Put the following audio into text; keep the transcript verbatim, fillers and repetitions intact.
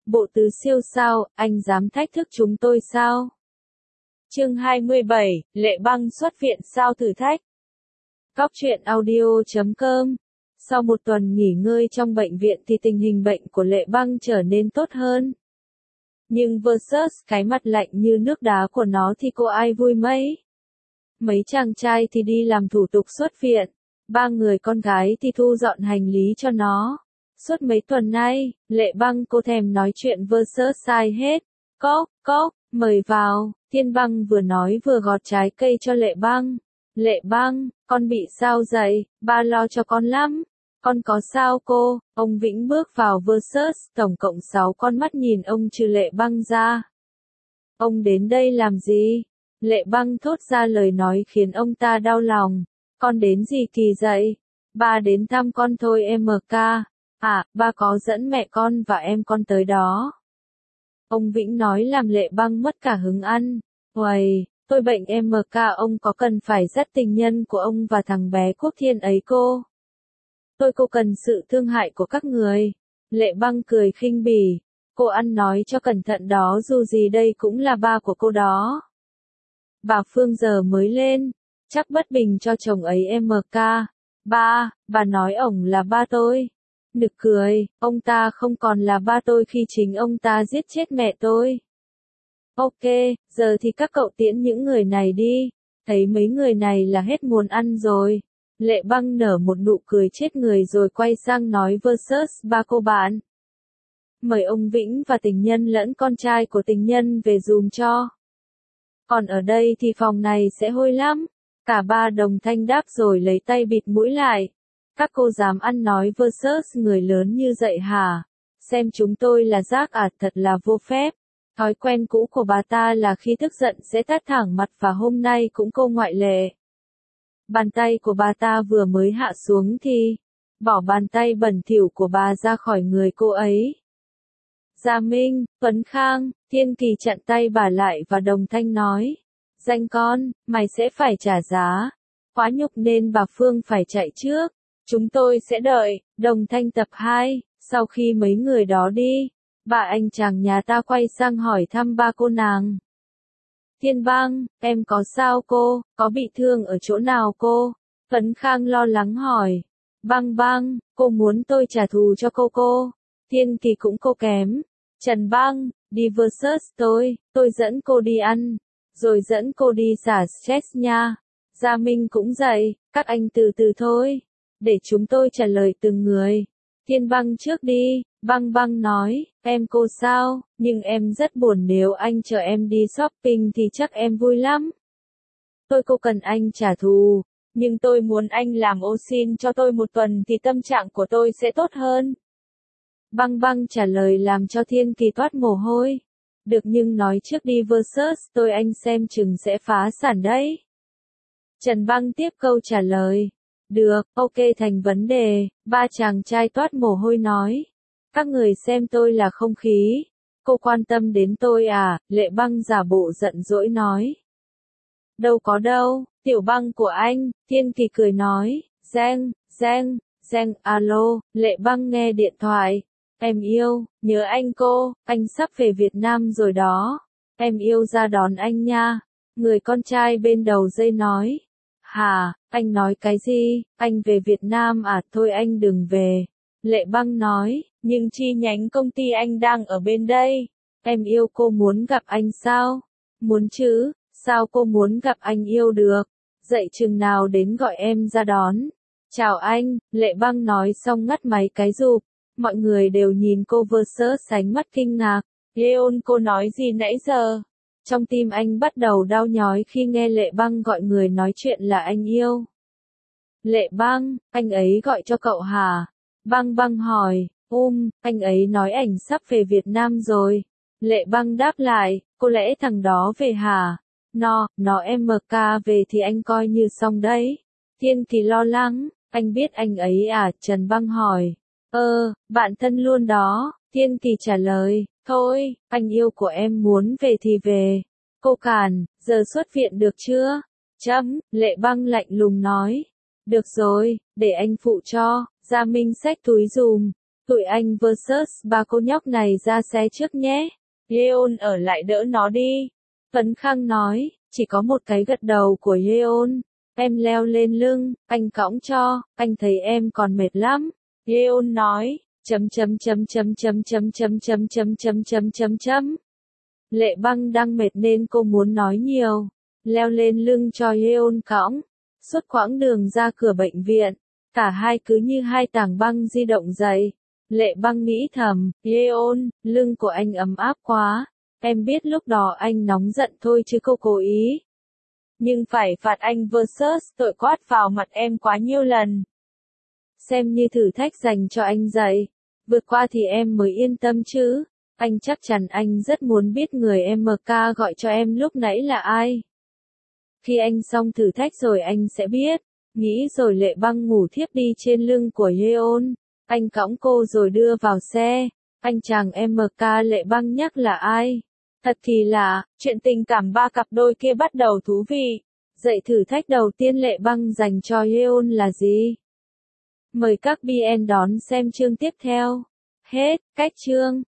Bộ tứ siêu sao, anh dám thách thức chúng tôi sao? Chương hai mươi bảy, Lệ Băng xuất viện sao thử thách. Cóc truyện audio chấm com. Sau một tuần nghỉ ngơi trong bệnh viện thì tình hình bệnh của Lệ Băng trở nên tốt hơn. Nhưng versus cái mặt lạnh như nước đá của nó thì cô ai vui mấy. Mấy chàng trai thì đi làm thủ tục xuất viện, ba người con gái thì thu dọn hành lý cho nó. Suốt mấy tuần nay, Lệ Băng cô thèm nói chuyện versus sai hết. Cốc, cốc, mời vào. Thiên Băng vừa nói vừa gọt trái cây cho Lệ Băng. Lệ Băng, con bị sao vậy? Ba lo cho con lắm. Con có sao cô? Ông Vĩnh bước vào versus, tổng cộng sáu con mắt nhìn ông trừ Lệ Băng ra. Ông đến đây làm gì? Lệ Băng thốt ra lời nói khiến ông ta đau lòng. Con đến gì kỳ vậy? Ba đến thăm con thôi em ca. À, ba có dẫn mẹ con và em con tới đó. Ông Vĩnh nói làm Lệ Băng mất cả hứng ăn. Uầy, tôi bệnh em ca, ông có cần phải dắt tình nhân của ông và thằng bé Quốc Thiên ấy cô? Tôi cô cần sự thương hại của các người. Lệ Băng cười khinh bỉ. Cô ăn nói cho cẩn thận đó, dù gì đây cũng là ba của cô đó. Bà Phương giờ mới lên, chắc bất bình cho chồng ấy em ca. Ba, bà nói ổng là ba tôi. Nực cười, ông ta không còn là ba tôi khi chính ông ta giết chết mẹ tôi. Ok, giờ thì các cậu tiễn những người này đi. Thấy mấy người này là hết muốn ăn rồi. Lệ Băng nở một nụ cười chết người rồi quay sang nói versus ba cô bạn. Mời ông Vĩnh và tình nhân lẫn con trai của tình nhân về dùm cho. Còn ở đây thì phòng này sẽ hôi lắm. Cả ba đồng thanh đáp rồi lấy tay bịt mũi lại. Các cô dám ăn nói versus người lớn như vậy hả? Xem chúng tôi là rác à, thật là vô phép. Thói quen cũ của bà ta là khi tức giận sẽ tát thẳng mặt và hôm nay cũng cô ngoại lệ. Bàn tay của bà ta vừa mới hạ xuống thì bỏ bàn tay bẩn thỉu của bà ra khỏi người cô ấy. Gia Minh, Tuấn Khang, Thiên Kỳ chặn tay bà lại và đồng thanh nói. Danh con, mày sẽ phải trả giá. Quá nhục nên bà Phương phải chạy trước. Chúng tôi sẽ đợi. Đồng thanh tập hai, sau khi mấy người đó đi, bà anh chàng nhà ta quay sang hỏi thăm ba cô nàng. Thiên Băng, em có sao cô, có bị thương ở chỗ nào cô? Tuấn Khang lo lắng hỏi. Băng Băng, cô muốn tôi trả thù cho cô cô. Thiên Kỳ cũng cô kém. Trần Băng, đi versus tôi, tôi dẫn cô đi ăn, rồi dẫn cô đi xả stress nha. Gia Minh cũng dậy, các anh từ từ thôi, để chúng tôi trả lời từng người. Thiên Băng trước đi, Băng Băng nói, em cô sao, nhưng em rất buồn, nếu anh chở em đi shopping thì chắc em vui lắm. Tôi cô cần anh trả thù, nhưng tôi muốn anh làm ô xin cho tôi một tuần thì tâm trạng của tôi sẽ tốt hơn. Băng Băng trả lời làm cho Thiên Kỳ toát mồ hôi. Được, nhưng nói trước đi versus tôi, anh xem chừng sẽ phá sản đấy. Trần Băng tiếp câu trả lời. Được, ok, thành vấn đề. Ba chàng trai toát mồ hôi nói. Các người xem tôi là không khí. Cô quan tâm đến tôi à? Lệ Băng giả bộ giận dỗi nói. Đâu có đâu, tiểu Băng của anh. Thiên Kỳ cười nói. Giang, Giang, Giang, alo. Lệ Băng nghe điện thoại. Em yêu, nhớ anh cô, anh sắp về Việt Nam rồi đó. Em yêu ra đón anh nha. Người con trai bên đầu dây nói. Hả, anh nói cái gì, anh về Việt Nam à? Thôi anh đừng về. Lệ Băng nói, nhưng chi nhánh công ty anh đang ở bên đây. Em yêu cô muốn gặp anh sao? Muốn chứ, sao cô muốn gặp anh yêu được? Dậy chừng nào đến gọi em ra đón. Chào anh, Lệ Băng nói xong ngắt máy cái rụp. Mọi người đều nhìn cô versus sánh mắt kinh ngạc. Leon, cô nói gì nãy giờ? Trong tim anh bắt đầu đau nhói khi nghe Lệ Băng gọi người nói chuyện là anh yêu. Lệ Băng, anh ấy gọi cho cậu hả? Băng Băng hỏi. Um, anh ấy nói ảnh sắp về Việt Nam rồi. Lệ Băng đáp lại, có lẽ thằng đó về hả? Nó, nó em ca về thì anh coi như xong đấy. Thiên Kỳ lo lắng, anh biết anh ấy à? Trần Băng hỏi. Ờ, bạn thân luôn đó. Thiên Kỳ trả lời. Thôi, anh yêu của em muốn về thì về. Cô càn, giờ xuất viện được chưa? Chấm, Lệ Băng lạnh lùng nói. Được rồi, để anh phụ cho. Gia Minh xách túi dùm. Tụi anh versus ba cô nhóc này ra xe trước nhé. Yeon ở lại đỡ nó đi. Phấn Khang nói, chỉ có một cái gật đầu của Yeon. Em leo lên lưng, anh cõng cho, anh thấy em còn mệt lắm. Yeon nói, chấm chấm chấm chấm chấm chấm chấm chấm chấm chấm chấm chấm chấm. Lệ Băng đang mệt nên cô muốn nói nhiều. Leo lên lưng cho Yeon cõng. Suốt quãng đường ra cửa bệnh viện, cả hai cứ như hai tảng băng di động dày. Lệ Băng nghĩ thầm, Yeon, lưng của anh ấm áp quá. Em biết lúc đó anh nóng giận thôi chứ cô cố ý. Nhưng phải phạt anh versus tội quát vào mặt em quá nhiêu lần. Xem như thử thách dành cho anh dạy. Vượt qua thì em mới yên tâm chứ. Anh chắc chắn anh rất muốn biết người em ca gọi cho em lúc nãy là ai. Khi anh xong thử thách rồi anh sẽ biết. Nghĩ rồi Lệ Băng ngủ thiếp đi trên lưng của Yeon. Anh cõng cô rồi đưa vào xe. Anh chàng em ca Lệ Băng nhắc là ai? Thật kỳ lạ, chuyện tình cảm ba cặp đôi kia bắt đầu thú vị. Dạy thử thách đầu tiên Lệ Băng dành cho Yeon là gì? Mời các bê en đón xem chương tiếp theo. Hết, cách chương.